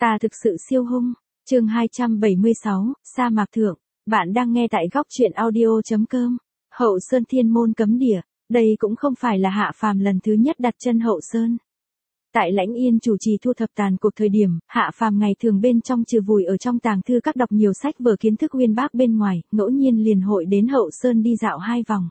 Ta thực sự siêu hung. Chương 276, sa mạc thượng. Bạn đang nghe tại góc truyện audio.com. Hậu Sơn Thiên Môn cấm địa. Đây cũng không phải là Hạ Phàm lần thứ nhất đặt chân Hậu Sơn. Tại Lãnh Yên chủ trì thu thập tàn cuộc thời điểm, Hạ Phàm ngày thường bên trong trừ vùi ở trong tàng thư các đọc nhiều sách vở kiến thức uyên bác bên ngoài, ngẫu nhiên liền hội đến Hậu Sơn đi dạo 2 vòng.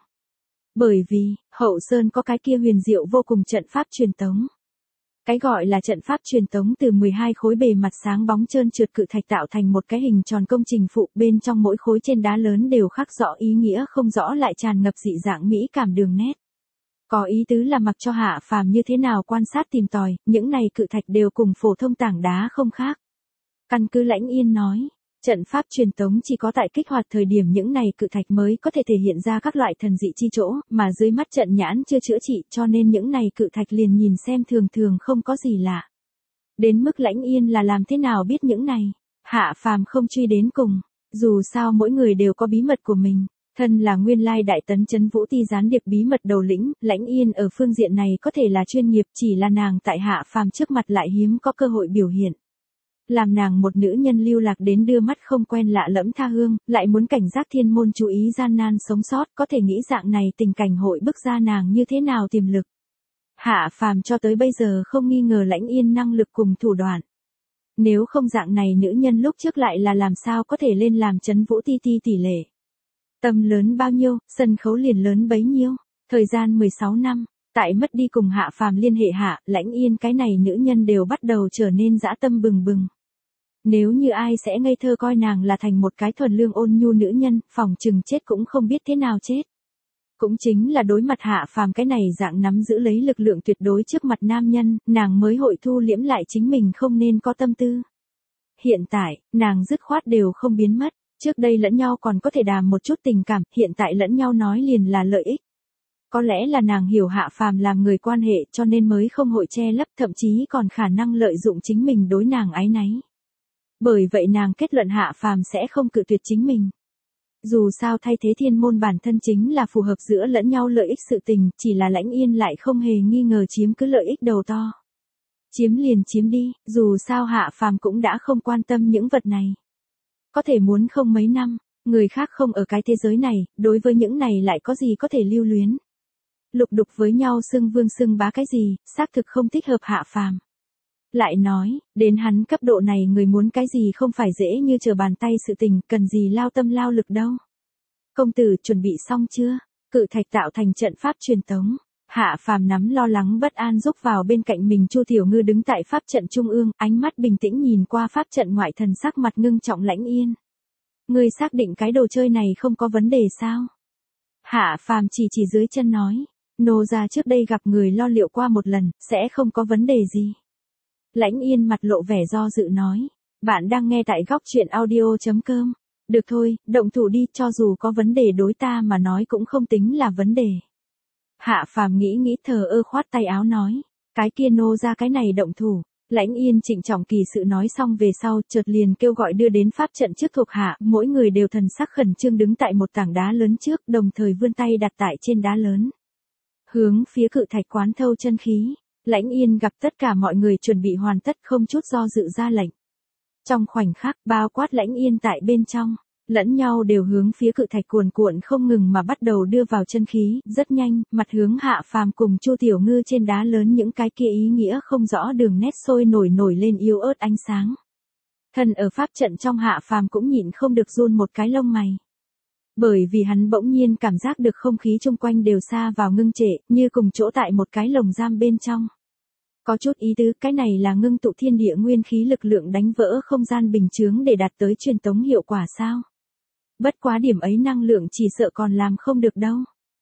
Bởi vì, Hậu Sơn có cái kia huyền diệu vô cùng trận pháp truyền tống. Cái gọi là trận pháp truyền tống từ 12 khối bề mặt sáng bóng trơn trượt cự thạch tạo thành một cái hình tròn công trình phụ, bên trong mỗi khối trên đá lớn đều khắc rõ ý nghĩa không rõ lại tràn ngập dị dạng mỹ cảm đường nét. Có ý tứ là mặc cho Hạ Phàm như thế nào quan sát tìm tòi, những này cự thạch đều cùng phổ thông tảng đá không khác. Căn cứ Lãnh Yên nói, trận pháp truyền tống chỉ có tại kích hoạt thời điểm những này cự thạch mới có thể thể hiện ra các loại thần dị chi chỗ, mà dưới mắt trận nhãn chưa chữa trị cho nên những này cự thạch liền nhìn xem thường thường không có gì lạ. Đến mức Lãnh Yên là làm thế nào biết những này, Hạ Phàm không truy đến cùng, dù sao mỗi người đều có bí mật của mình. Thân là nguyên lai đại tấn trấn Vũ Ti gián điệp bí mật đầu lĩnh, Lãnh Yên ở phương diện này có thể là chuyên nghiệp, chỉ là nàng tại Hạ Phàm trước mặt lại hiếm có cơ hội biểu hiện. Làm nàng một nữ nhân lưu lạc đến đưa mắt không quen lạ lẫm tha hương, lại muốn cảnh giác thiên môn chú ý gian nan sống sót, có thể nghĩ dạng này tình cảnh hội bức ra nàng như thế nào tiềm lực. Hạ Phàm cho tới bây giờ không nghi ngờ Lãnh Yên năng lực cùng thủ đoạn. Nếu không dạng này nữ nhân lúc trước lại là làm sao có thể lên làm trấn Vũ Ti tỷ lệ. Tâm lớn bao nhiêu, sân khấu liền lớn bấy nhiêu. Thời gian 16 năm, tại mất đi cùng Hạ Phàm liên hệ hạ, Lãnh Yên cái này nữ nhân đều bắt đầu trở nên dã tâm bừng bừng. Nếu như ai sẽ ngây thơ coi nàng là thành một cái thuần lương ôn nhu nữ nhân, phòng chừng chết cũng không biết thế nào chết. Cũng chính là đối mặt Hạ Phàm cái này dạng nắm giữ lấy lực lượng tuyệt đối trước mặt nam nhân, nàng mới hội thu liễm lại chính mình không nên có tâm tư. Hiện tại, nàng dứt khoát đều không biến mất. Trước đây lẫn nhau còn có thể đàm một chút tình cảm, hiện tại lẫn nhau nói liền là lợi ích. Có lẽ là nàng hiểu Hạ Phàm làm người quan hệ cho nên mới không hội che lấp, thậm chí còn khả năng lợi dụng chính mình đối nàng áy náy. Bởi vậy nàng kết luận Hạ Phàm sẽ không cự tuyệt chính mình. Dù sao thay thế thiên môn bản thân chính là phù hợp giữa lẫn nhau lợi ích sự tình, chỉ là Lãnh Yên lại không hề nghi ngờ chiếm cứ lợi ích đầu to. Chiếm liền chiếm đi, dù sao Hạ Phàm cũng đã không quan tâm những vật này. Có thể muốn không mấy năm, người khác không ở cái thế giới này, đối với những này lại có gì có thể lưu luyến. Lục đục với nhau xưng vương xưng bá cái gì, xác thực không thích hợp Hạ Phàm. Lại nói, đến hắn cấp độ này người muốn cái gì không phải dễ như trở bàn tay sự tình, cần gì lao tâm lao lực đâu. Công tử chuẩn bị xong chưa? Cự thạch tạo thành trận pháp truyền tống. Hạ Phàm nắm lo lắng bất an rúc vào bên cạnh mình Chu Tiểu Ngư đứng tại pháp trận trung ương, ánh mắt bình tĩnh nhìn qua pháp trận ngoại thần sắc mặt ngưng trọng Lãnh Yên. Ngươi xác định cái đồ chơi này không có vấn đề sao? Hạ Phàm chỉ dưới chân nói, nô gia trước đây gặp người lo liệu qua một lần, sẽ không có vấn đề gì. Lãnh Yên mặt lộ vẻ do dự nói, bạn đang nghe tại góc truyện audio.com. Được thôi, động thủ đi, cho dù có vấn đề đối ta mà nói cũng không tính là vấn đề. Hạ Phàm nghĩ thờ ơ khoát tay áo nói, cái kia nô ra cái này động thủ. Lãnh Yên trịnh trọng kỳ sự nói xong về sau, chợt liền kêu gọi đưa đến pháp trận trước thuộc hạ, mỗi người đều thần sắc khẩn trương đứng tại một tảng đá lớn trước, đồng thời vươn tay đặt tại trên đá lớn. Hướng phía cự thạch quán thâu chân khí. Lãnh Yên gặp tất cả mọi người chuẩn bị hoàn tất không chút do dự ra lệnh. Trong khoảnh khắc, bao quát Lãnh Yên tại bên trong, lẫn nhau đều hướng phía cự thạch cuồn cuộn không ngừng mà bắt đầu đưa vào chân khí, rất nhanh, mặt hướng Hạ Phàm cùng Chu Tiểu Ngư trên đá lớn những cái kia ý nghĩa không rõ đường nét sôi nổi lên yếu ớt ánh sáng. Thân ở pháp trận trong Hạ Phàm cũng nhịn không được run một cái lông mày. Bởi vì hắn bỗng nhiên cảm giác được không khí chung quanh đều xa vào ngưng trệ, như cùng chỗ tại một cái lồng giam bên trong. Có chút ý tứ, cái này là ngưng tụ thiên địa nguyên khí lực lượng đánh vỡ không gian bình chướng để đạt tới truyền tống hiệu quả sao? Bất quá điểm ấy năng lượng chỉ sợ còn làm không được đâu.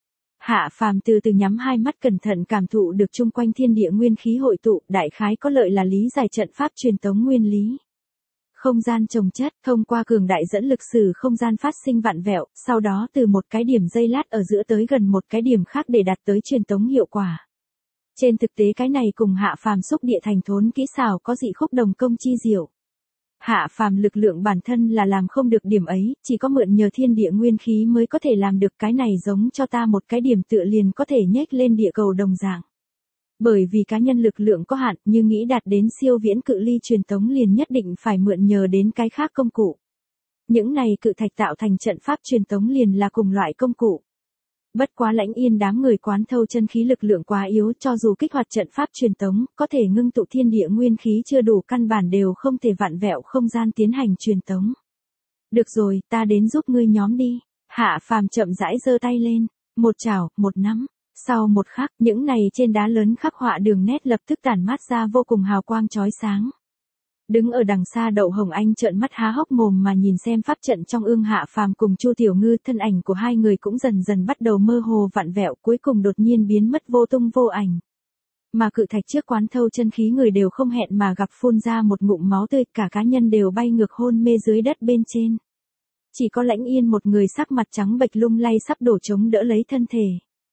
Hạ Phàm từ từ nhắm hai mắt cẩn thận cảm thụ được chung quanh thiên địa nguyên khí hội tụ, đại khái có lợi là lý giải trận pháp truyền tống nguyên lý. Không gian chồng chất, thông qua cường đại dẫn lực sử không gian phát sinh vặn vẹo, sau đó từ một cái điểm giây lát ở giữa tới gần một cái điểm khác để đạt tới truyền tống hiệu quả. Trên thực tế cái này cùng Hạ Phàm xúc địa thành thốn kỹ xảo có dị khúc đồng công chi diệu. Hạ Phàm lực lượng bản thân là làm không được điểm ấy, chỉ có mượn nhờ thiên địa nguyên khí mới có thể làm được cái này, giống cho ta một cái điểm tựa liền có thể nhếch lên địa cầu đồng dạng. Bởi vì cá nhân lực lượng có hạn, như nghĩ đạt đến siêu viễn cự ly truyền tống liền nhất định phải mượn nhờ đến cái khác công cụ. Những này cự thạch tạo thành trận pháp truyền tống liền là cùng loại công cụ. Bất quá Lãnh Yên đám người quán thâu chân khí lực lượng quá yếu, cho dù kích hoạt trận pháp truyền tống, có thể ngưng tụ thiên địa nguyên khí chưa đủ, căn bản đều không thể vặn vẹo không gian tiến hành truyền tống. Được rồi, ta đến giúp ngươi nhóm đi. Hạ Phàm chậm rãi giơ tay lên, một chảo, một nắm. Sau một khắc, những này trên đá lớn khắc họa đường nét lập tức tản mát ra vô cùng hào quang chói sáng. Đứng ở đằng xa Đậu Hồng Anh trợn mắt há hốc mồm mà nhìn xem pháp trận trong ương. Hạ Phàm cùng Chu Tiểu Ngư, thân ảnh của hai người cũng dần dần bắt đầu mơ hồ vặn vẹo, cuối cùng đột nhiên biến mất vô tung vô ảnh. Mà cự thạch trước quán thâu chân khí người đều không hẹn mà gặp phun ra một ngụm máu tươi, cả cá nhân đều bay ngược hôn mê dưới đất bên trên. Chỉ có Lãnh Yên một người sắc mặt trắng bệch lung lay sắp đổ chống đỡ lấy thân thể.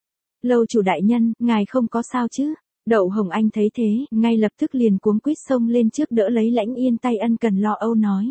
Lâu chủ đại nhân, ngài không có sao chứ? Đậu Hồng Anh thấy thế, ngay lập tức liền cuống quýt xông lên trước đỡ lấy Lãnh Yên tay, ân cần lo âu nói.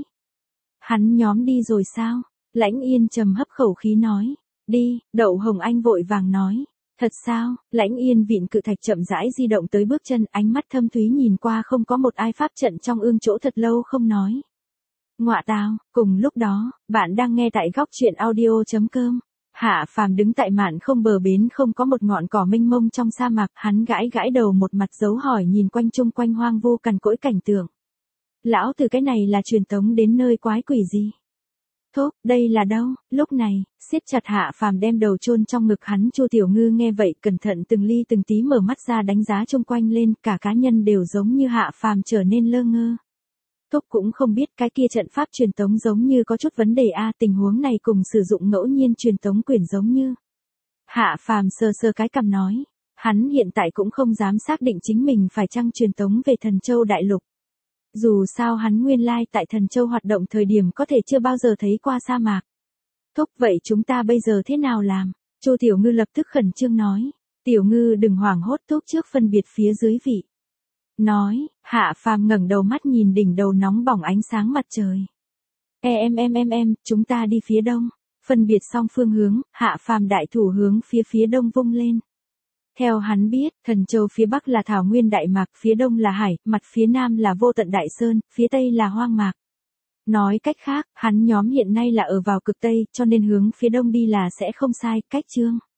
Hắn nhóm đi rồi sao? Lãnh Yên trầm hấp khẩu khí nói. Đi, Đậu Hồng Anh vội vàng nói. Thật sao? Lãnh Yên vịn cự thạch chậm rãi di động tới bước chân, ánh mắt thâm thúy nhìn qua không có một ai pháp trận trong ương chỗ thật lâu không nói. Ngọa tào, cùng lúc đó, bạn đang nghe tại góc truyện audio.com. Hạ Phàm đứng tại mạn không bờ bến, không có một ngọn cỏ mênh mông trong sa mạc, hắn gãi gãi đầu, một mặt dấu hỏi nhìn quanh chung quanh hoang vu cằn cỗi cảnh tượng. Lão từ cái này là truyền tống đến nơi quái quỷ gì? Thốt, đây là đâu? Lúc này, siết chặt Hạ Phàm đem đầu chôn trong ngực hắn. Chu Tiểu Ngư nghe vậy cẩn thận từng ly từng tí mở mắt ra đánh giá chung quanh lên, cả cá nhân đều giống như Hạ Phàm trở nên lơ ngơ. Thúc cũng không biết cái kia trận pháp truyền tống giống như có chút vấn đề a, tình huống này cùng sử dụng ngẫu nhiên truyền tống quyển giống như. Hạ Phàm sờ sờ cái cằm nói, hắn hiện tại cũng không dám xác định chính mình phải chăng truyền tống về Thần Châu đại lục. Dù sao hắn nguyên lai tại Thần Châu hoạt động thời điểm có thể chưa bao giờ thấy qua sa mạc. Thúc, vậy chúng ta bây giờ thế nào làm? Chu Tiểu Ngư lập tức khẩn trương nói. Tiểu Ngư đừng hoảng hốt, thúc trước phân biệt phía dưới vị. Nói, Hạ Phàm ngẩng đầu mắt nhìn đỉnh đầu nóng bỏng ánh sáng mặt trời. Em, chúng ta đi phía đông. Phân biệt xong phương hướng, Hạ Phàm đại thủ hướng phía đông vung lên. Theo hắn biết, Thần Châu phía bắc là thảo nguyên đại mạc, phía đông là hải, mặt phía nam là vô tận đại sơn, phía tây là hoang mạc. Nói cách khác, hắn nhóm hiện nay là ở vào cực tây, cho nên hướng phía đông đi là sẽ không sai, cách chương.